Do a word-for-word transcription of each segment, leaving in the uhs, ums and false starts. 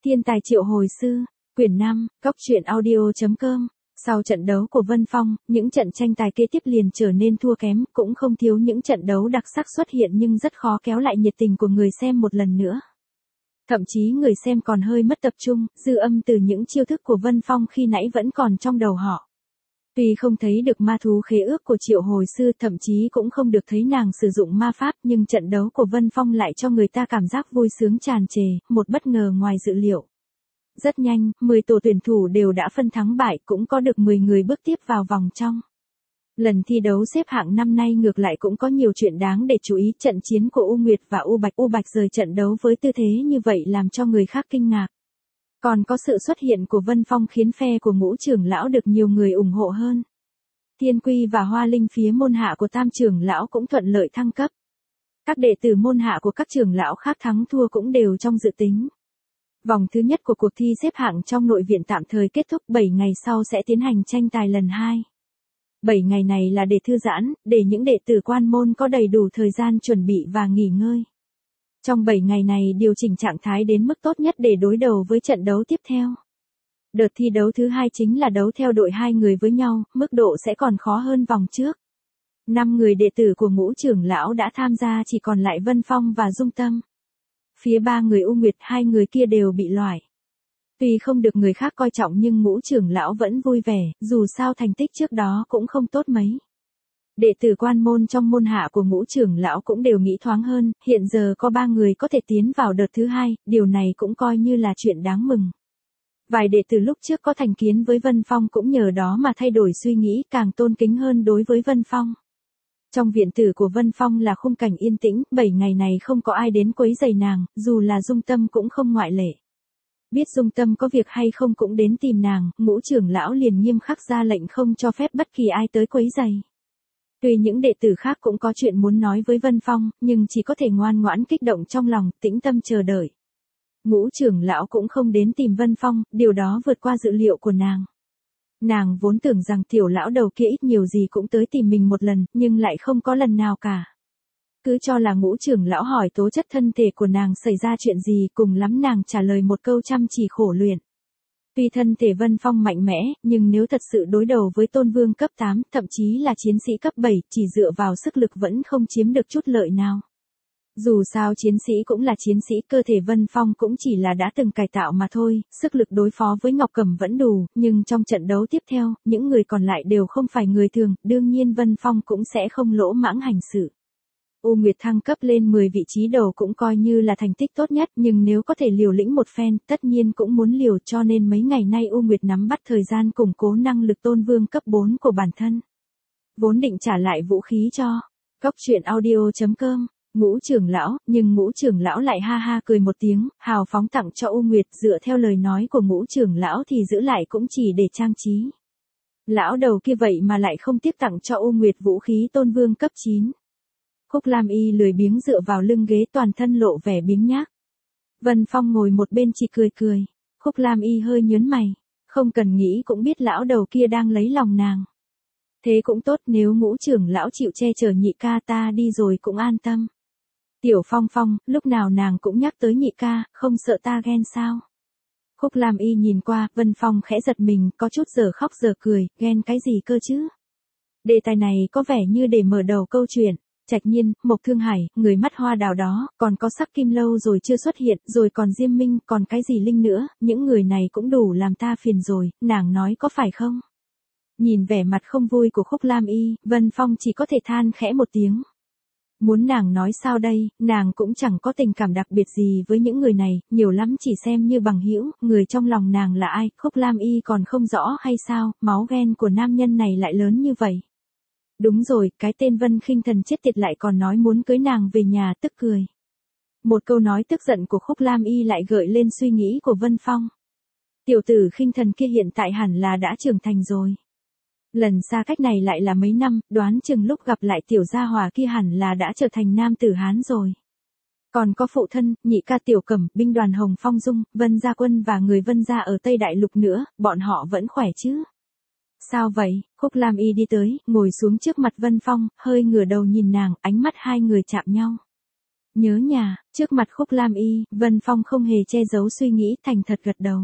Thiên tài triệu hồi sư, quyển năm, góc truyện audio.com. Sau trận đấu của Vân Phong, những trận tranh tài kế tiếp liền trở nên thua kém, cũng không thiếu những trận đấu đặc sắc xuất hiện nhưng rất khó kéo lại nhiệt tình của người xem một lần nữa. Thậm chí người xem còn hơi mất tập trung, dư âm từ những chiêu thức của Vân Phong khi nãy vẫn còn trong đầu họ. Tuy không thấy được ma thú khế ước của triệu hồi sư, thậm chí cũng không được thấy nàng sử dụng ma pháp, nhưng trận đấu của Vân Phong lại cho người ta cảm giác vui sướng tràn trề, một bất ngờ ngoài dự liệu. Rất nhanh, mười tổ tuyển thủ đều đã phân thắng bại, cũng có được mười người bước tiếp vào vòng trong. Lần thi đấu xếp hạng năm nay ngược lại cũng có nhiều chuyện đáng để chú ý. Trận chiến của U Nguyệt và U Bạch. U Bạch rời trận đấu với tư thế như vậy làm cho người khác kinh ngạc. Còn có sự xuất hiện của Vân Phong khiến phe của Ngũ trưởng lão được nhiều người ủng hộ hơn. Thiên Quy và Hoa Linh phía môn hạ của Tam trưởng lão cũng thuận lợi thăng cấp. Các đệ tử môn hạ của các trưởng lão khác thắng thua cũng đều trong dự tính. Vòng thứ nhất của cuộc thi xếp hạng trong nội viện tạm thời kết thúc, bảy ngày sau sẽ tiến hành tranh tài lần hai. bảy ngày này là để thư giãn, để những đệ tử quan môn có đầy đủ thời gian chuẩn bị và nghỉ ngơi. Trong bảy ngày này điều chỉnh trạng thái đến mức tốt nhất để đối đầu với trận đấu tiếp theo. Đợt thi đấu thứ hai chính là đấu theo đội hai người với nhau, mức độ sẽ còn khó hơn vòng trước. Năm người đệ tử của Ngũ trưởng lão đã tham gia, chỉ còn lại Vân Phong và Dung Tâm. Phía ba người U Nguyệt, hai người kia đều bị loại. Tuy không được người khác coi trọng nhưng Ngũ trưởng lão vẫn vui vẻ, dù sao thành tích trước đó cũng không tốt mấy. Đệ tử quan môn trong môn hạ của Ngũ trưởng lão cũng đều nghĩ thoáng hơn, hiện giờ có ba người có thể tiến vào đợt thứ hai, điều này cũng coi như là chuyện đáng mừng. Vài đệ tử lúc trước có thành kiến với Vân Phong cũng nhờ đó mà thay đổi suy nghĩ, càng tôn kính hơn đối với Vân Phong. Trong viện tử của Vân Phong là khung cảnh yên tĩnh, bảy ngày này không có ai đến quấy rầy nàng, dù là Dung Tâm cũng không ngoại lệ. Biết Dung Tâm có việc hay không cũng đến tìm nàng, Ngũ trưởng lão liền nghiêm khắc ra lệnh không cho phép bất kỳ ai tới quấy rầy. Tuy những đệ tử khác cũng có chuyện muốn nói với Vân Phong, nhưng chỉ có thể ngoan ngoãn kích động trong lòng, tĩnh tâm chờ đợi. Ngũ trưởng lão cũng không đến tìm Vân Phong, điều đó vượt qua dự liệu của nàng. Nàng vốn tưởng rằng tiểu lão đầu kia ít nhiều gì cũng tới tìm mình một lần, nhưng lại không có lần nào cả. Cứ cho là Ngũ trưởng lão hỏi tố chất thân thể của nàng xảy ra chuyện gì, cùng lắm nàng trả lời một câu chăm chỉ khổ luyện. Tuy thân thể Vân Phong mạnh mẽ, nhưng nếu thật sự đối đầu với tôn vương cấp tám, thậm chí là chiến sĩ cấp bảy, chỉ dựa vào sức lực vẫn không chiếm được chút lợi nào. Dù sao chiến sĩ cũng là chiến sĩ, cơ thể Vân Phong cũng chỉ là đã từng cải tạo mà thôi, sức lực đối phó với Ngọc Cẩm vẫn đủ, nhưng trong trận đấu tiếp theo, những người còn lại đều không phải người thường, đương nhiên Vân Phong cũng sẽ không lỗ mãng hành sự. U Nguyệt thăng cấp lên mười vị trí đầu cũng coi như là thành tích tốt nhất, nhưng nếu có thể liều lĩnh một phen, tất nhiên cũng muốn liều, cho nên mấy ngày nay U Nguyệt nắm bắt thời gian củng cố năng lực tôn vương cấp bốn của bản thân. Vốn định trả lại vũ khí cho góc truyện audio.com. Ngũ trưởng lão, nhưng Ngũ trưởng lão lại ha ha cười một tiếng, hào phóng tặng cho U Nguyệt, dựa theo lời nói của Ngũ trưởng lão thì giữ lại cũng chỉ để trang trí. Lão đầu kia vậy mà lại không tiếp tặng cho U Nguyệt vũ khí tôn vương cấp chín. Khúc Lam Y lười biếng dựa vào lưng ghế, toàn thân lộ vẻ biếng nhác. Vân Phong ngồi một bên chỉ cười cười. Khúc Lam Y hơi nhớn mày, không cần nghĩ cũng biết lão đầu kia đang lấy lòng nàng. Thế cũng tốt, nếu Ngũ trưởng lão chịu che chở nhị ca ta đi rồi cũng an tâm. Tiểu Phong Phong, lúc nào nàng cũng nhắc tới nhị ca, không sợ ta ghen sao? Khúc Lam Y nhìn qua, Vân Phong khẽ giật mình, có chút giờ khóc giờ cười, ghen cái gì cơ chứ? Đề tài này có vẻ như để mở đầu câu chuyện. Trạch Nhiên, Mộc Thương Hải, người mắt hoa đào đó, còn có Sắc Kim lâu rồi chưa xuất hiện, rồi còn Diêm Minh, còn cái gì Linh nữa, những người này cũng đủ làm ta phiền rồi, nàng nói có phải không? Nhìn vẻ mặt không vui của Khúc Lam Y, Vân Phong chỉ có thể than khẽ một tiếng. Muốn nàng nói sao đây, nàng cũng chẳng có tình cảm đặc biệt gì với những người này, nhiều lắm chỉ xem như bằng hữu, người trong lòng nàng là ai, Khúc Lam Y còn không rõ hay sao, máu ghen của nam nhân này lại lớn như vậy. Đúng rồi, cái tên Vân Khinh Thần chết tiệt lại còn nói muốn cưới nàng về nhà, tức cười. Một câu nói tức giận của Khúc Lam Y lại gợi lên suy nghĩ của Vân Phong. Tiểu tử Khinh Thần kia hiện tại hẳn là đã trưởng thành rồi. Lần xa cách này lại là mấy năm, đoán chừng lúc gặp lại tiểu gia hòa kia hẳn là đã trở thành nam tử Hán rồi. Còn có phụ thân, nhị ca Tiểu Cẩm, binh đoàn Hồng Phong Dung, Vân Gia Quân và người Vân Gia ở Tây Đại Lục nữa, bọn họ vẫn khỏe chứ? Sao vậy? Khúc Lam Y đi tới, ngồi xuống trước mặt Vân Phong, hơi ngửa đầu nhìn nàng, ánh mắt hai người chạm nhau. Nhớ nhà, trước mặt Khúc Lam Y, Vân Phong không hề che giấu suy nghĩ, thành thật gật đầu.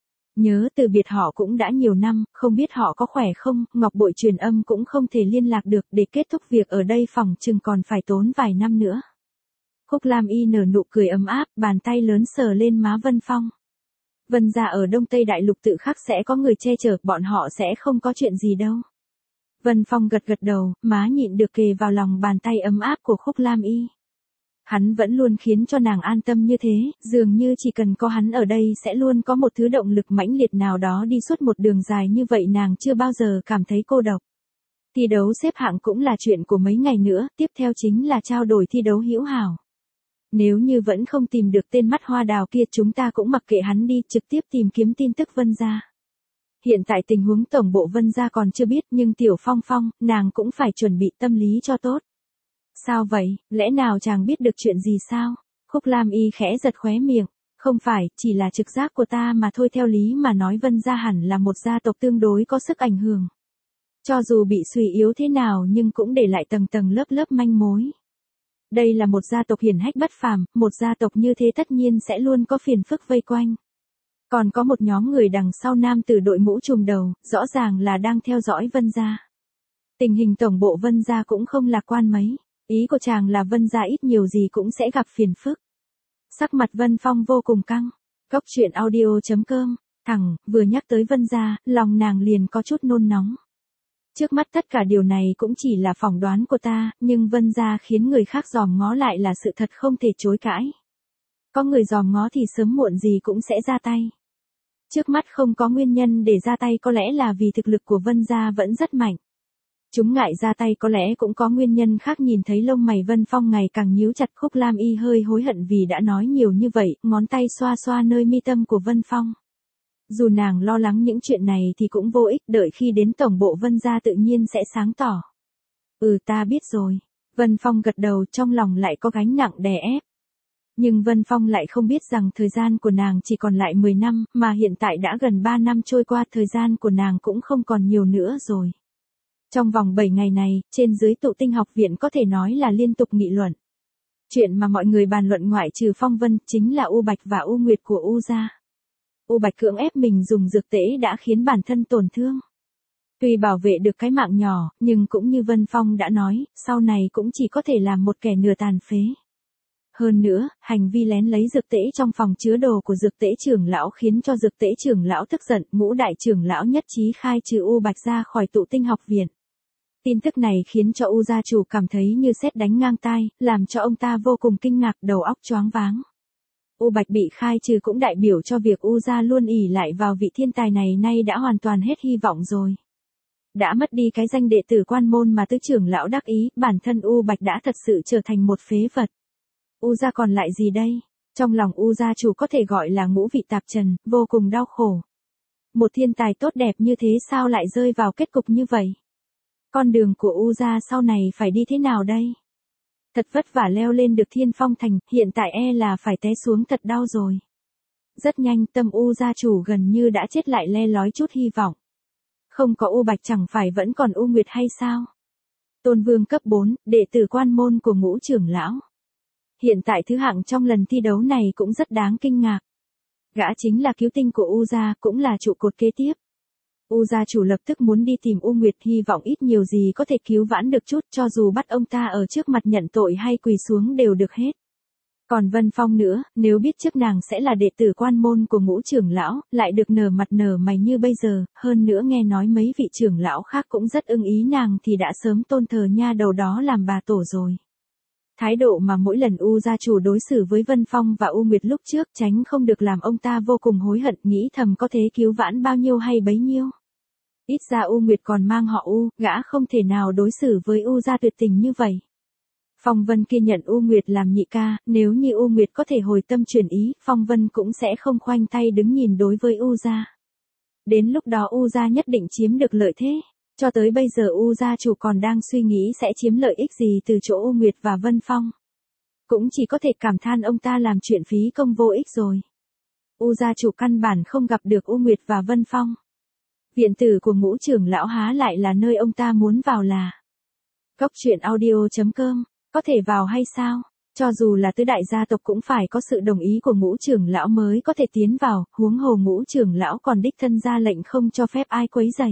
Nhớ từ biệt họ cũng đã nhiều năm, không biết họ có khỏe không, ngọc bội truyền âm cũng không thể liên lạc được, để kết thúc việc ở đây phòng chừng còn phải tốn vài năm nữa. Khúc Lam Y nở nụ cười ấm áp, bàn tay lớn sờ lên má Vân Phong. Vân gia ở Đông Tây Đại Lục tự khắc sẽ có người che chở, bọn họ sẽ không có chuyện gì đâu. Vân Phong gật gật đầu, má nhịn được kề vào lòng bàn tay ấm áp của Khúc Lam Y. Hắn vẫn luôn khiến cho nàng an tâm như thế, dường như chỉ cần có hắn ở đây sẽ luôn có một thứ động lực mãnh liệt nào đó đi suốt một đường dài như vậy, nàng chưa bao giờ cảm thấy cô độc. Thi đấu xếp hạng cũng là chuyện của mấy ngày nữa, tiếp theo chính là trao đổi thi đấu hữu hảo. Nếu như vẫn không tìm được tên mắt hoa đào kia, chúng ta cũng mặc kệ hắn đi, trực tiếp tìm kiếm tin tức Vân gia. Hiện tại tình huống tổng bộ Vân gia còn chưa biết, nhưng Tiểu Phong Phong, nàng cũng phải chuẩn bị tâm lý cho tốt. Sao vậy, lẽ nào chàng biết được chuyện gì sao? Khúc Lam Y khẽ giật khóe miệng. Không phải, chỉ là trực giác của ta mà thôi, theo lý mà nói Vân gia hẳn là một gia tộc tương đối có sức ảnh hưởng. Cho dù bị suy yếu thế nào nhưng cũng để lại tầng tầng lớp lớp manh mối. Đây là một gia tộc hiển hách bất phàm, một gia tộc như thế tất nhiên sẽ luôn có phiền phức vây quanh. Còn có một nhóm người đằng sau nam tử đội mũ trùm đầu, rõ ràng là đang theo dõi Vân gia. Tình hình tổng bộ Vân gia cũng không lạc quan mấy. Ý của chàng là Vân gia ít nhiều gì cũng sẽ gặp phiền phức. Sắc mặt Vân Phong vô cùng căng. Cốc truyện audio chấm com. Thẳng, vừa nhắc tới Vân gia, lòng nàng liền có chút nôn nóng. Trước mắt tất cả điều này cũng chỉ là phỏng đoán của ta, nhưng Vân gia khiến người khác dòm ngó lại là sự thật không thể chối cãi. Có người dòm ngó thì sớm muộn gì cũng sẽ ra tay. Trước mắt không có nguyên nhân để ra tay, có lẽ là vì thực lực của Vân gia vẫn rất mạnh. Chúng ngại ra tay, có lẽ cũng có nguyên nhân khác. Nhìn thấy lông mày Vân Phong ngày càng nhíu chặt, Khúc Lam Y hơi hối hận vì đã nói nhiều như vậy, ngón tay xoa xoa nơi mi tâm của Vân Phong. Dù nàng lo lắng những chuyện này thì cũng vô ích, đợi khi đến tổng bộ Vân gia tự nhiên sẽ sáng tỏ. Ừ, ta biết rồi. Vân Phong gật đầu, trong lòng lại có gánh nặng đè ép. Nhưng Vân Phong lại không biết rằng thời gian của nàng chỉ còn lại mười năm, mà hiện tại đã gần ba năm trôi qua, thời gian của nàng cũng không còn nhiều nữa rồi. Trong vòng bảy ngày này, trên dưới tụ tinh học viện có thể nói là liên tục nghị luận. Chuyện mà mọi người bàn luận ngoại trừ Phong Vân chính là U Bạch và U Nguyệt của U gia. U Bạch cưỡng ép mình dùng dược tễ đã khiến bản thân tổn thương. Tuy bảo vệ được cái mạng nhỏ, nhưng cũng như Vân Phong đã nói, sau này cũng chỉ có thể làm một kẻ nửa tàn phế. Hơn nữa, hành vi lén lấy dược tễ trong phòng chứa đồ của dược tễ trưởng lão khiến cho dược tễ trưởng lão tức giận, ngũ đại trưởng lão nhất trí khai trừ U Bạch ra khỏi tụ tinh học viện. Tin tức này khiến cho U gia chủ cảm thấy như sét đánh ngang tai, làm cho ông ta vô cùng kinh ngạc, đầu óc choáng váng. U Bạch bị khai trừ cũng đại biểu cho việc U gia luôn ỷ lại vào vị thiên tài này nay đã hoàn toàn hết hy vọng rồi. Đã mất đi cái danh đệ tử quan môn mà tứ trưởng lão đắc ý, bản thân U Bạch đã thật sự trở thành một phế vật. U gia còn lại gì đây? Trong lòng U gia chủ có thể gọi là ngũ vị tạp trần, vô cùng đau khổ. Một thiên tài tốt đẹp như thế sao lại rơi vào kết cục như vậy? Con đường của U gia sau này phải đi thế nào đây? Thật vất vả leo lên được Thiên Phong Thành, hiện tại e là phải té xuống thật đau rồi. Rất nhanh tâm U gia chủ gần như đã chết, lại le lói chút hy vọng. Không có U Bạch chẳng phải vẫn còn U Nguyệt hay sao? Tôn Vương cấp bốn, đệ tử quan môn của ngũ trưởng lão. Hiện tại thứ hạng trong lần thi đấu này cũng rất đáng kinh ngạc. Gã chính là cứu tinh của U gia, cũng là trụ cột kế tiếp. U gia chủ lập tức muốn đi tìm U Nguyệt, hy vọng ít nhiều gì có thể cứu vãn được chút, cho dù bắt ông ta ở trước mặt nhận tội hay quỳ xuống đều được hết. Còn Vân Phong nữa, nếu biết trước nàng sẽ là đệ tử quan môn của ngũ trưởng lão, lại được nở mặt nở mày như bây giờ, hơn nữa nghe nói mấy vị trưởng lão khác cũng rất ưng ý nàng thì đã sớm tôn thờ nha đầu đó làm bà tổ rồi. Thái độ mà mỗi lần U gia chủ đối xử với Vân Phong và U Nguyệt lúc trước tránh không được làm ông ta vô cùng hối hận, nghĩ thầm có thế cứu vãn bao nhiêu hay bấy nhiêu. Ít ra U Nguyệt còn mang họ U, gã không thể nào đối xử với U gia tuyệt tình như vậy. Phong Vân kia nhận U Nguyệt làm nhị ca, nếu như U Nguyệt có thể hồi tâm chuyển ý, Phong Vân cũng sẽ không khoanh tay đứng nhìn đối với U gia. Đến lúc đó U gia nhất định chiếm được lợi thế. Cho tới bây giờ U gia chủ còn đang suy nghĩ sẽ chiếm lợi ích gì từ chỗ U Nguyệt và Vân Phong. Cũng chỉ có thể cảm than ông ta làm chuyện phí công vô ích rồi. U gia chủ căn bản không gặp được U Nguyệt và Vân Phong. Viện tử của ngũ trưởng lão há lại là nơi ông ta muốn vào là. Cốc truyện audio chấm com, có thể vào hay sao? Cho dù là tứ đại gia tộc cũng phải có sự đồng ý của ngũ trưởng lão mới có thể tiến vào, huống hồ ngũ trưởng lão còn đích thân ra lệnh không cho phép ai quấy rầy.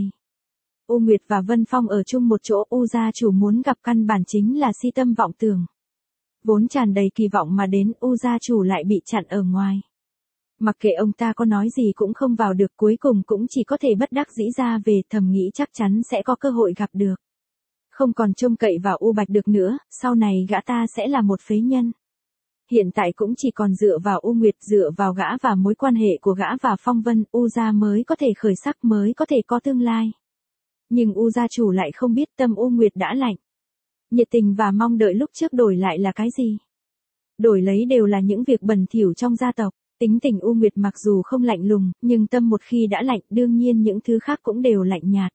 U Nguyệt và Vân Phong ở chung một chỗ, U gia chủ muốn gặp căn bản chính là si tâm vọng tưởng. Vốn tràn đầy kỳ vọng mà đến, U gia chủ lại bị chặn ở ngoài. Mặc kệ ông ta có nói gì cũng không vào được, cuối cùng cũng chỉ có thể bất đắc dĩ ra về, thầm nghĩ chắc chắn sẽ có cơ hội gặp được. Không còn trông cậy vào U Bạch được nữa, sau này gã ta sẽ là một phế nhân. Hiện tại cũng chỉ còn dựa vào U Nguyệt, dựa vào gã và mối quan hệ của gã và Phong Vân, U gia mới có thể khởi sắc, mới có thể có tương lai. Nhưng U gia chủ lại không biết tâm U Nguyệt đã lạnh. Nhiệt tình và mong đợi lúc trước đổi lại là cái gì? Đổi lấy đều là những việc bẩn thỉu trong gia tộc. Tính tình U Nguyệt mặc dù không lạnh lùng, nhưng tâm một khi đã lạnh, đương nhiên những thứ khác cũng đều lạnh nhạt.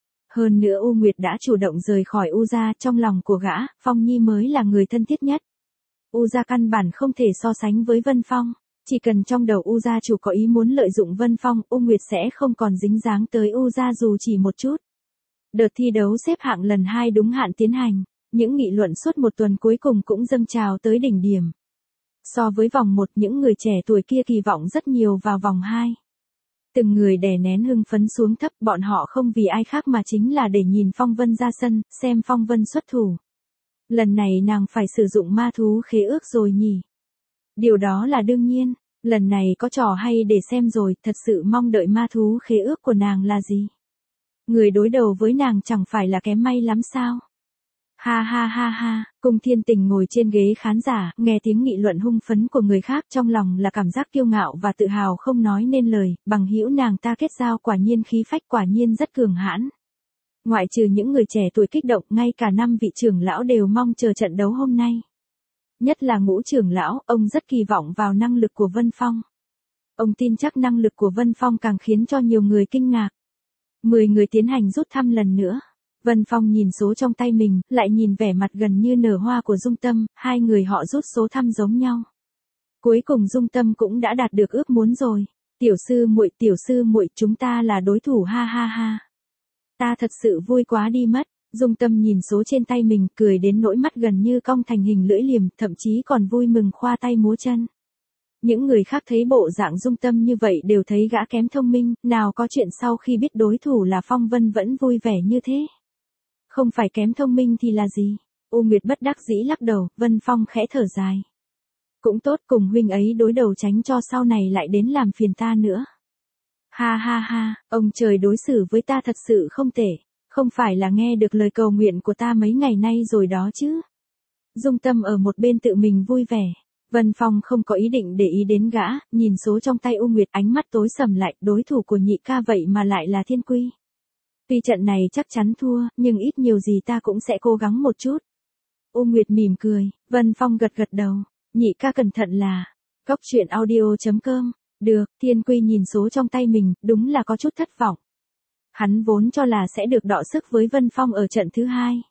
Hơn nữa U Nguyệt đã chủ động rời khỏi U gia, trong lòng của gã, Phong Nhi mới là người thân thiết nhất. U gia căn bản không thể so sánh với Vân Phong, chỉ cần trong đầu U gia chủ có ý muốn lợi dụng Vân Phong, U Nguyệt sẽ không còn dính dáng tới U gia dù chỉ một chút. Đợt thi đấu xếp hạng lần hai đúng hạn tiến hành, những nghị luận suốt một tuần cuối cùng cũng dâng trào tới đỉnh điểm. So với vòng một, những người trẻ tuổi kia kỳ vọng rất nhiều vào vòng hai. Từng người đè nén hưng phấn xuống thấp, bọn họ không vì ai khác mà chính là để nhìn Phong Vân ra sân, xem Phong Vân xuất thủ. Lần này nàng phải sử dụng ma thú khế ước rồi nhỉ? Điều đó là đương nhiên, lần này có trò hay để xem rồi, thật sự mong đợi ma thú khế ước của nàng là gì? Người đối đầu với nàng chẳng phải là kém may lắm sao? Ha ha ha ha, Cung Thiên Tình ngồi trên ghế khán giả, nghe tiếng nghị luận hung phấn của người khác, trong lòng là cảm giác kiêu ngạo và tự hào không nói nên lời, bằng hữu nàng ta kết giao quả nhiên khí phách, quả nhiên rất cường hãn. Ngoại trừ những người trẻ tuổi kích động, ngay cả năm vị trưởng lão đều mong chờ trận đấu hôm nay. Nhất là Ngũ trưởng lão, ông rất kỳ vọng vào năng lực của Vân Phong. Ông tin chắc năng lực của Vân Phong càng khiến cho nhiều người kinh ngạc. Mười người tiến hành rút thăm lần nữa. Vân Phong nhìn số trong tay mình, lại nhìn vẻ mặt gần như nở hoa của Dung Tâm, hai người họ rút số thăm giống nhau. Cuối cùng Dung Tâm cũng đã đạt được ước muốn rồi. Tiểu sư muội, tiểu sư muội, chúng ta là đối thủ, ha ha ha. Ta thật sự vui quá đi mất. Dung Tâm nhìn số trên tay mình, cười đến nỗi mắt gần như cong thành hình lưỡi liềm, thậm chí còn vui mừng khoa tay múa chân. Những người khác thấy bộ dạng Dung Tâm như vậy đều thấy gã kém thông minh, nào có chuyện sau khi biết đối thủ là Phong Vân vẫn vui vẻ như thế. Không phải kém thông minh thì là gì? U Nguyệt bất đắc dĩ lắc đầu, Vân Phong khẽ thở dài. Cũng tốt, cùng huynh ấy đối đầu tránh cho sau này lại đến làm phiền ta nữa. Ha ha ha, ông trời đối xử với ta thật sự không tệ, không phải là nghe được lời cầu nguyện của ta mấy ngày nay rồi đó chứ. Dung Tâm ở một bên tự mình vui vẻ. Vân Phong không có ý định để ý đến gã, nhìn số trong tay U Nguyệt, ánh mắt tối sầm lại, đối thủ của nhị ca vậy mà lại là Thiên Quy. Tuy trận này chắc chắn thua, nhưng ít nhiều gì ta cũng sẽ cố gắng một chút. U Nguyệt mỉm cười, Vân Phong gật gật đầu, nhị ca cẩn thận là. Cốc truyện audio chấm com, được, Thiên Quy nhìn số trong tay mình, đúng là có chút thất vọng. Hắn vốn cho là sẽ được đọ sức với Vân Phong ở trận thứ hai.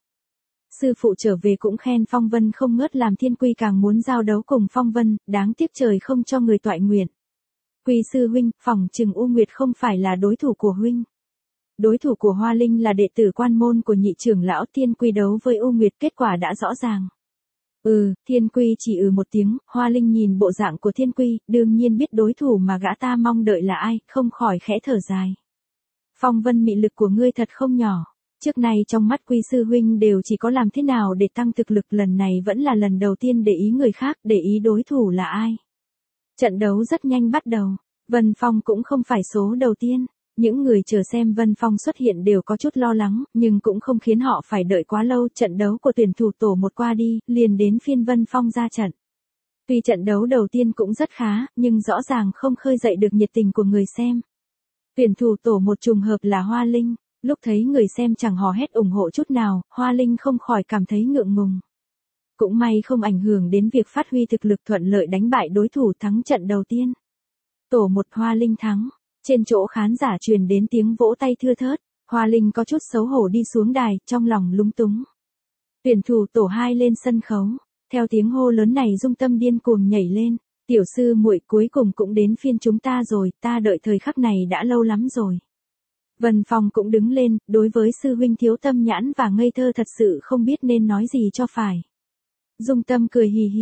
Sư phụ trở về cũng khen Phong Vân không ngớt, làm Thiên Quy càng muốn giao đấu cùng Phong Vân, đáng tiếc trời không cho người toại nguyện. Quy sư huynh, phỏng chừng U Nguyệt không phải là đối thủ của huynh. Đối thủ của Hoa Linh là đệ tử quan môn của nhị trưởng lão. Thiên Quy đấu với U Nguyệt, kết quả đã rõ ràng. Ừ, Thiên Quy chỉ ừ một tiếng, Hoa Linh nhìn bộ dạng của Thiên Quy, đương nhiên biết đối thủ mà gã ta mong đợi là ai, không khỏi khẽ thở dài. Phong Vân, mị lực của ngươi thật không nhỏ. Trước nay trong mắt Quy sư huynh đều chỉ có làm thế nào để tăng thực lực, lần này vẫn là lần đầu tiên để ý người khác, để ý đối thủ là ai. Trận đấu rất nhanh bắt đầu, Vân Phong cũng không phải số đầu tiên. Những người chờ xem Vân Phong xuất hiện đều có chút lo lắng, nhưng cũng không khiến họ phải đợi quá lâu. Trận đấu của tuyển thủ tổ một qua đi, liền đến phiên Vân Phong ra trận. Tuy trận đấu đầu tiên cũng rất khá, nhưng rõ ràng không khơi dậy được nhiệt tình của người xem. Tuyển thủ tổ một trùng hợp là Hoa Linh, lúc thấy người xem chẳng hò hét ủng hộ chút nào, Hoa Linh không khỏi cảm thấy ngượng ngùng. Cũng may không ảnh hưởng đến việc phát huy thực lực, thuận lợi đánh bại đối thủ, thắng trận đầu tiên. Tổ một Hoa Linh thắng. Trên chỗ khán giả truyền đến tiếng vỗ tay thưa thớt, Hoa Linh có chút xấu hổ đi xuống đài, trong lòng lúng túng. Tuyển thủ tổ hai lên sân khấu, theo tiếng hô lớn này Dung Tâm điên cuồng nhảy lên, tiểu sư muội, cuối cùng cũng đến phiên chúng ta rồi, ta đợi thời khắc này đã lâu lắm rồi. Vân Phong cũng đứng lên, đối với sư huynh thiếu tâm nhãn và ngây thơ thật sự không biết nên nói gì cho phải. Dung Tâm cười hì hì,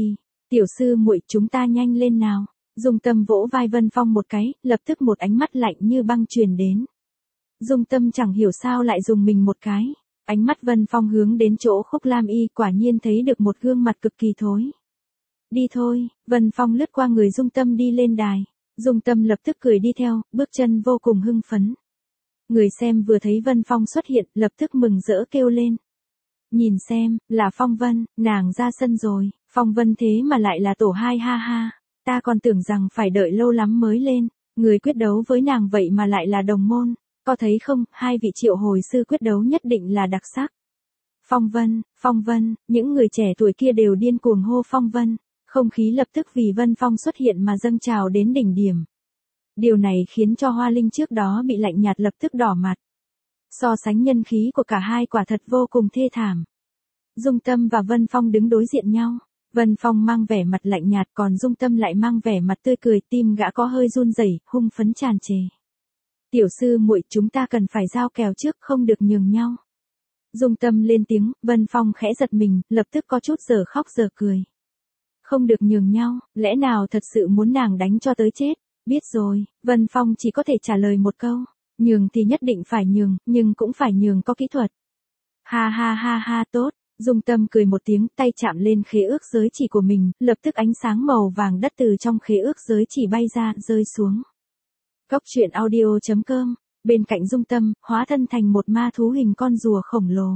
Tiểu sư muội, chúng ta nhanh lên nào. Dung Tâm vỗ vai Vân Phong một cái, lập tức một ánh mắt lạnh như băng truyền đến. Dung Tâm chẳng hiểu sao lại dùng mình một cái. Ánh mắt Vân Phong hướng đến chỗ Khúc Lam Y, quả nhiên thấy được một gương mặt cực kỳ thối. Đi thôi, Vân Phong lướt qua người Dung Tâm đi lên đài. Dung Tâm lập tức cười đi theo, bước chân vô cùng hưng phấn. Người xem vừa thấy Vân Phong xuất hiện, lập tức mừng rỡ kêu lên. Nhìn xem, là Phong Vân, nàng ra sân rồi, Phong Vân thế mà lại là tổ hai, ha ha. Ta còn tưởng rằng phải đợi lâu lắm mới lên, người quyết đấu với nàng vậy mà lại là đồng môn. Có thấy không, hai vị triệu hồi sư quyết đấu nhất định là đặc sắc. Phong Vân, Phong Vân, những người trẻ tuổi kia đều điên cuồng hô Phong Vân. Không khí lập tức vì Vân Phong xuất hiện mà dâng trào đến đỉnh điểm. Điều này khiến cho Hoa Linh trước đó bị lạnh nhạt lập tức đỏ mặt. So sánh nhân khí của cả hai quả thật vô cùng thê thảm. Dung Tâm và Vân Phong đứng đối diện nhau. Vân Phong mang vẻ mặt lạnh nhạt, còn Dung Tâm lại mang vẻ mặt tươi cười, tim gã có hơi run rẩy, hung phấn tràn trề. Tiểu sư muội, chúng ta cần phải giao kèo trước, không được nhường nhau. Dung Tâm lên tiếng, Vân Phong khẽ giật mình, lập tức có chút giờ khóc giờ cười. Không được nhường nhau, lẽ nào thật sự muốn nàng đánh cho tới chết? Biết rồi, Vân Phong chỉ có thể trả lời một câu. Nhường thì nhất định phải nhường, nhưng cũng phải nhường có kỹ thuật. Ha ha ha ha, tốt. Dung Tâm cười một tiếng, tay chạm lên khế ước giới chỉ của mình, lập tức ánh sáng màu vàng đất từ trong khế ước giới chỉ bay ra, rơi xuống. Cốc truyện audio chấm com, bên cạnh Dung Tâm, hóa thân thành một ma thú hình con rùa khổng lồ.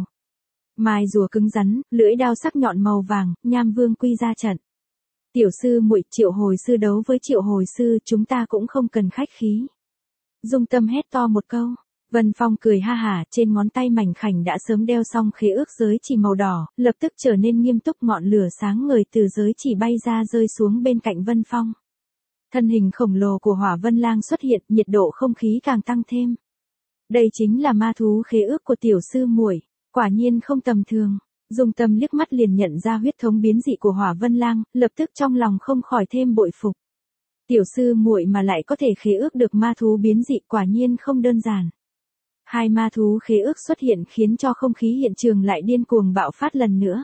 Mai rùa cứng rắn, lưỡi đao sắc nhọn màu vàng, Nham Vương Quy ra trận. Tiểu sư muội, triệu hồi sư đấu với triệu hồi sư, chúng ta cũng không cần khách khí. Dung Tâm hét to một câu. Vân Phong cười ha hả, trên ngón tay mảnh khảnh đã sớm đeo xong khế ước giới chỉ màu đỏ, lập tức trở nên nghiêm túc, ngọn lửa sáng ngời từ giới chỉ bay ra rơi xuống bên cạnh Vân Phong. Thân hình khổng lồ của Hỏa Vân Lang xuất hiện, nhiệt độ không khí càng tăng thêm. Đây chính là ma thú khế ước của tiểu sư muội, quả nhiên không tầm thường. Dung Tâm liếc mắt liền nhận ra huyết thống biến dị của Hỏa Vân Lang, lập tức trong lòng không khỏi thêm bội phục. Tiểu sư muội mà lại có thể khế ước được ma thú biến dị, quả nhiên không đơn giản. Hai ma thú khế ước xuất hiện khiến cho không khí hiện trường lại điên cuồng bạo phát lần nữa.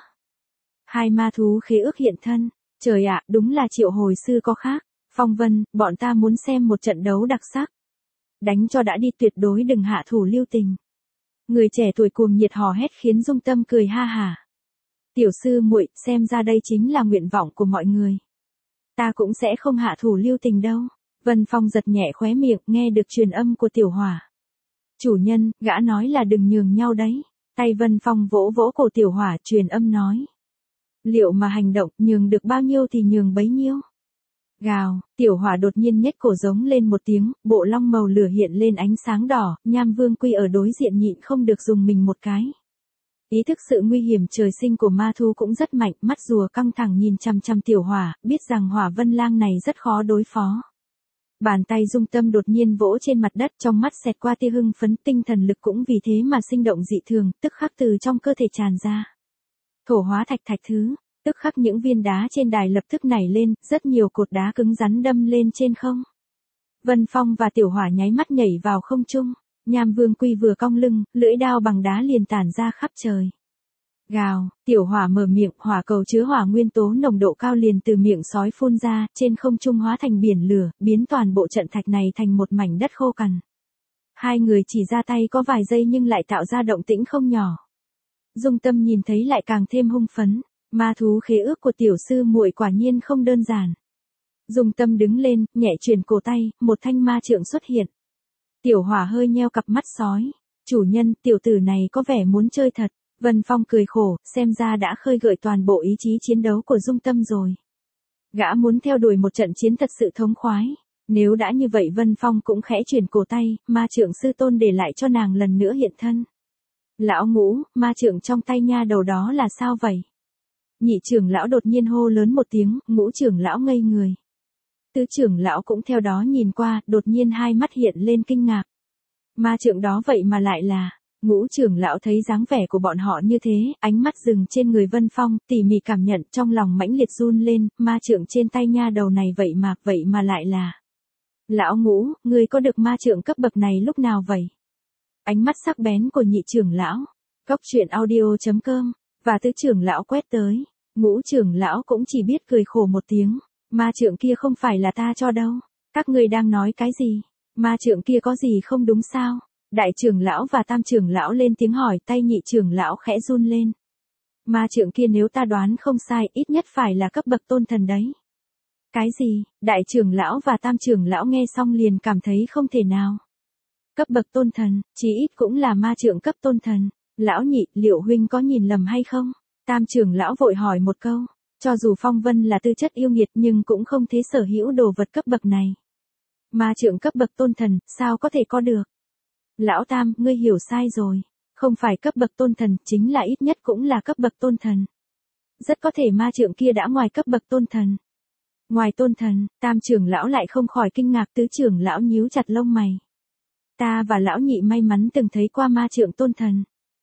Hai ma thú khế ước hiện thân, trời ạ, đúng là triệu hồi sư có khác. Phong Vân, bọn ta muốn xem một trận đấu đặc sắc. Đánh cho đã đi, tuyệt đối đừng hạ thủ lưu tình. Người trẻ tuổi cuồng nhiệt hò hét khiến Dung Tâm cười ha hả. Tiểu sư muội, xem ra đây chính là nguyện vọng của mọi người. Ta cũng sẽ không hạ thủ lưu tình đâu. Vân Phong giật nhẹ khóe miệng, nghe được truyền âm của Tiểu Hỏa. Chủ nhân, gã nói là đừng nhường nhau đấy. Tay Vân Phong vỗ vỗ cổ Tiểu Hỏa, truyền âm nói. Liệu mà hành động, nhường được bao nhiêu thì nhường bấy nhiêu. Gào, Tiểu Hỏa đột nhiên nhếch cổ giống lên một tiếng, bộ long màu lửa hiện lên ánh sáng đỏ, Nham Vương Quy ở đối diện nhịn không được dùng mình một cái. Ý thức sự nguy hiểm trời sinh của ma thú cũng rất mạnh, mắt rùa căng thẳng nhìn chằm chằm Tiểu Hỏa, biết rằng Hỏa Vân Lang này rất khó đối phó. Bàn tay Dung Tâm đột nhiên vỗ trên mặt đất, trong mắt xẹt qua tia hưng phấn, tinh thần lực cũng vì thế mà sinh động dị thường, tức khắc từ trong cơ thể tràn ra. Thổ hóa thạch thạch thứ, tức khắc những viên đá trên đài lập tức nảy lên, rất nhiều cột đá cứng rắn đâm lên trên không. Vân Phong và Tiểu Hỏa nháy mắt nhảy vào không trung, Nham Vương Quy vừa cong lưng, lưỡi đao bằng đá liền tản ra khắp trời. Gào, Tiểu Hỏa mở miệng, hỏa cầu chứa hỏa nguyên tố nồng độ cao liền từ miệng sói phun ra, trên không trung hóa thành biển lửa, biến toàn bộ trận thạch này thành một mảnh đất khô cằn. Hai người chỉ ra tay có vài giây nhưng lại tạo ra động tĩnh không nhỏ. Dung Tâm nhìn thấy lại càng thêm hung phấn, ma thú khế ước của tiểu sư muội quả nhiên không đơn giản. Dung Tâm đứng lên, nhẹ chuyển cổ tay, một thanh ma trượng xuất hiện. Tiểu Hỏa hơi nheo cặp mắt sói, chủ nhân, tiểu tử này có vẻ muốn chơi thật. Vân Phong cười khổ, xem ra đã khơi gợi toàn bộ ý chí chiến đấu của Dung Tâm rồi. Gã muốn theo đuổi một trận chiến thật sự thống khoái. Nếu đã như vậy Vân Phong cũng khẽ chuyển cổ tay, ma trượng sư tôn để lại cho nàng lần nữa hiện thân. Lão Ngũ, ma trượng trong tay nha đầu đó là sao vậy? Nhị trưởng lão đột nhiên hô lớn một tiếng, Ngũ trưởng lão ngây người. Tứ trưởng lão cũng theo đó nhìn qua, đột nhiên hai mắt hiện lên kinh ngạc. Ma trượng đó vậy mà lại là... Ngũ trưởng lão thấy dáng vẻ của bọn họ như thế, ánh mắt dừng trên người Vân Phong, tỉ mỉ cảm nhận, trong lòng mãnh liệt run lên, ma trượng trên tay nha đầu này vậy mà, vậy mà lại là. Lão Ngũ, ngươi có được ma trượng cấp bậc này lúc nào vậy? Ánh mắt sắc bén của nhị trưởng lão, cốc truyện audio chấm com, và tứ trưởng lão quét tới. Ngũ trưởng lão cũng chỉ biết cười khổ một tiếng, ma trượng kia không phải là ta cho đâu, các ngươi đang nói cái gì, ma trượng kia có gì không đúng sao? Đại trưởng lão và tam trưởng lão lên tiếng hỏi, tay nhị trưởng lão khẽ run lên. Ma trượng kia nếu ta đoán không sai, ít nhất phải là cấp bậc tôn thần đấy. Cái gì? Đại trưởng lão và tam trưởng lão nghe xong liền cảm thấy không thể nào. Cấp bậc tôn thần, chí ít cũng là ma trượng cấp tôn thần. Lão nhị, liệu huynh có nhìn lầm hay không? Tam trưởng lão vội hỏi một câu. Cho dù Phong Vân là tư chất yêu nghiệt nhưng cũng không thế sở hữu đồ vật cấp bậc này. Ma trượng cấp bậc tôn thần, sao có thể có được? Lão Tam, ngươi hiểu sai rồi. Không phải cấp bậc tôn thần, chính là ít nhất cũng là cấp bậc tôn thần. Rất có thể ma trượng kia đã ngoài cấp bậc tôn thần. Ngoài tôn thần, tam trưởng lão lại không khỏi kinh ngạc, tứ trưởng lão nhíu chặt lông mày. Ta và lão nhị may mắn từng thấy qua ma trượng tôn thần.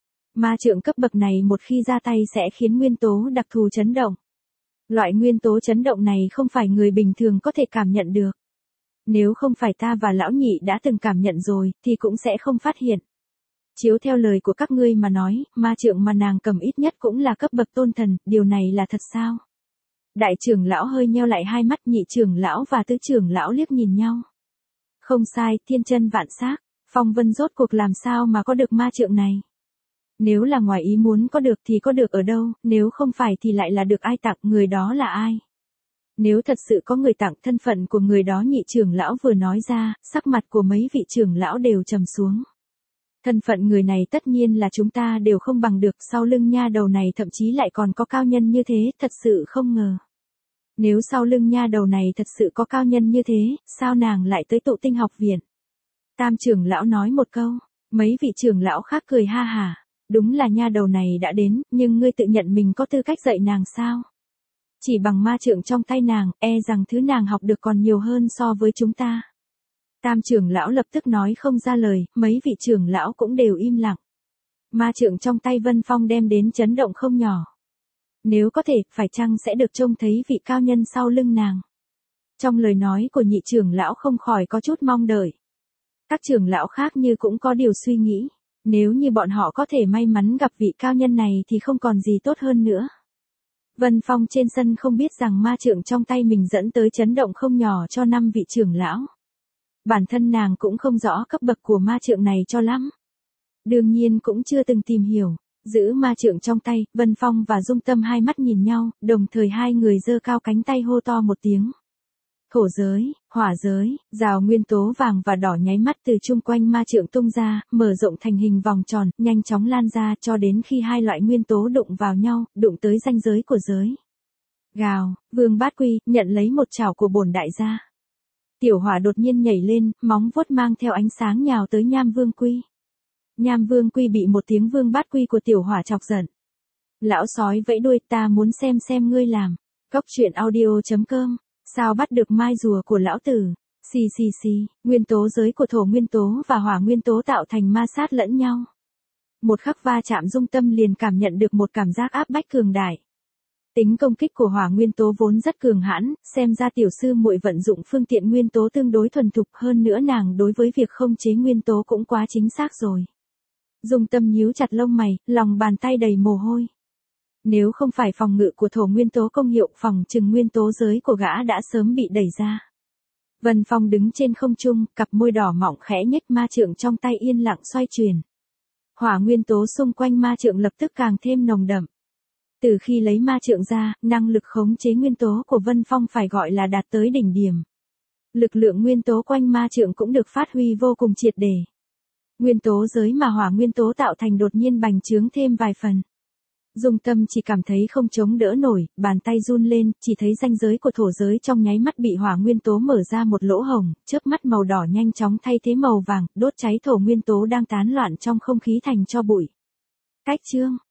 Ma trượng cấp bậc này một khi ra tay sẽ khiến nguyên tố đặc thù chấn động. Loại nguyên tố chấn động này không phải người bình thường có thể cảm nhận được. Nếu không phải ta và lão nhị đã từng cảm nhận rồi, thì cũng sẽ không phát hiện. Chiếu theo lời của các ngươi mà nói, ma trượng mà nàng cầm ít nhất cũng là cấp bậc tôn thần, điều này là thật sao? Đại trưởng lão hơi nheo lại hai mắt, nhị trưởng lão và tứ trưởng lão liếc nhìn nhau. Không sai, thiên chân vạn xác, Phong Vân rốt cuộc làm sao mà có được ma trượng này? Nếu là ngoài ý muốn có được thì có được ở đâu, nếu không phải thì lại là được ai tặng, người đó là ai? Nếu thật sự có người tặng, thân phận của người đó nhị trưởng lão vừa nói ra, sắc mặt của mấy vị trưởng lão đều trầm xuống. Thân phận người này tất nhiên là chúng ta đều không bằng được, sau lưng nha đầu này thậm chí lại còn có cao nhân như thế, thật sự không ngờ. Nếu sau lưng nha đầu này thật sự có cao nhân như thế, sao nàng lại tới tụ tinh học viện? Tam trưởng lão nói một câu, mấy vị trưởng lão khác cười ha hả, đúng là nha đầu này đã đến, nhưng ngươi tự nhận mình có tư cách dạy nàng sao? Chỉ bằng ma trượng trong tay nàng, e rằng thứ nàng học được còn nhiều hơn so với chúng ta. Tam trưởng lão lập tức nói không ra lời, mấy vị trưởng lão cũng đều im lặng. Ma trượng trong tay Vân Phong đem đến chấn động không nhỏ. Nếu có thể, phải chăng sẽ được trông thấy vị cao nhân sau lưng nàng? Trong lời nói của nhị trưởng lão không khỏi có chút mong đợi. Các trưởng lão khác như cũng có điều suy nghĩ. Nếu như bọn họ có thể may mắn gặp vị cao nhân này thì không còn gì tốt hơn nữa. Vân Phong trên sân không biết rằng ma trượng trong tay mình dẫn tới chấn động không nhỏ cho năm vị trưởng lão. Bản thân nàng cũng không rõ cấp bậc của ma trượng này cho lắm. Đương nhiên cũng chưa từng tìm hiểu. Giữ ma trượng trong tay, Vân Phong và Dung Tâm hai mắt nhìn nhau, đồng thời hai người giơ cao cánh tay hô to một tiếng. Thổ giới, hỏa giới, rào nguyên tố vàng và đỏ nháy mắt từ chung quanh ma trượng tung ra, mở rộng thành hình vòng tròn, nhanh chóng lan ra cho đến khi hai loại nguyên tố đụng vào nhau, đụng tới ranh giới của giới. Gào, Vương Bát Quy, nhận lấy một chảo của bổn đại gia. Tiểu hỏa đột nhiên nhảy lên, móng vuốt mang theo ánh sáng nhào tới Nham Vương Quy. Nham Vương Quy bị một tiếng Vương Bát Quy của tiểu hỏa chọc giận. Lão sói vẫy đuôi, ta muốn xem xem ngươi làm. Cốc truyện audio chấm com. Sao bắt được mai rùa của lão tử? Xì xì xì, nguyên tố giới của thổ nguyên tố và hỏa nguyên tố tạo thành ma sát lẫn nhau. Một khắc va chạm, Dung Tâm liền cảm nhận được một cảm giác áp bách cường đại. Tính công kích của hỏa nguyên tố vốn rất cường hãn, xem ra tiểu sư muội vận dụng phương tiện nguyên tố tương đối thuần thục, hơn nữa nàng đối với việc không chế nguyên tố cũng quá chính xác rồi. Dung Tâm nhíu chặt lông mày, lòng bàn tay đầy mồ hôi. Nếu không phải phòng ngự của thổ nguyên tố công hiệu, phòng trừng nguyên tố giới của gã đã sớm bị đẩy ra. Vân Phong đứng trên không trung, cặp môi đỏ mọng khẽ nhếch, ma trượng trong tay yên lặng xoay chuyển. Hỏa nguyên tố xung quanh ma trượng lập tức càng thêm nồng đậm. Từ khi lấy ma trượng ra, năng lực khống chế nguyên tố của Vân Phong phải gọi là đạt tới đỉnh điểm. Lực lượng nguyên tố quanh ma trượng cũng được phát huy vô cùng triệt để. Nguyên tố giới mà hỏa nguyên tố tạo thành đột nhiên bành trướng thêm vài phần. Dung Tâm chỉ cảm thấy không chống đỡ nổi, bàn tay run lên, chỉ thấy ranh giới của thổ giới trong nháy mắt bị hỏa nguyên tố mở ra một lỗ hổng, chớp mắt màu đỏ nhanh chóng thay thế màu vàng, đốt cháy thổ nguyên tố đang tán loạn trong không khí thành tro bụi. Cách chương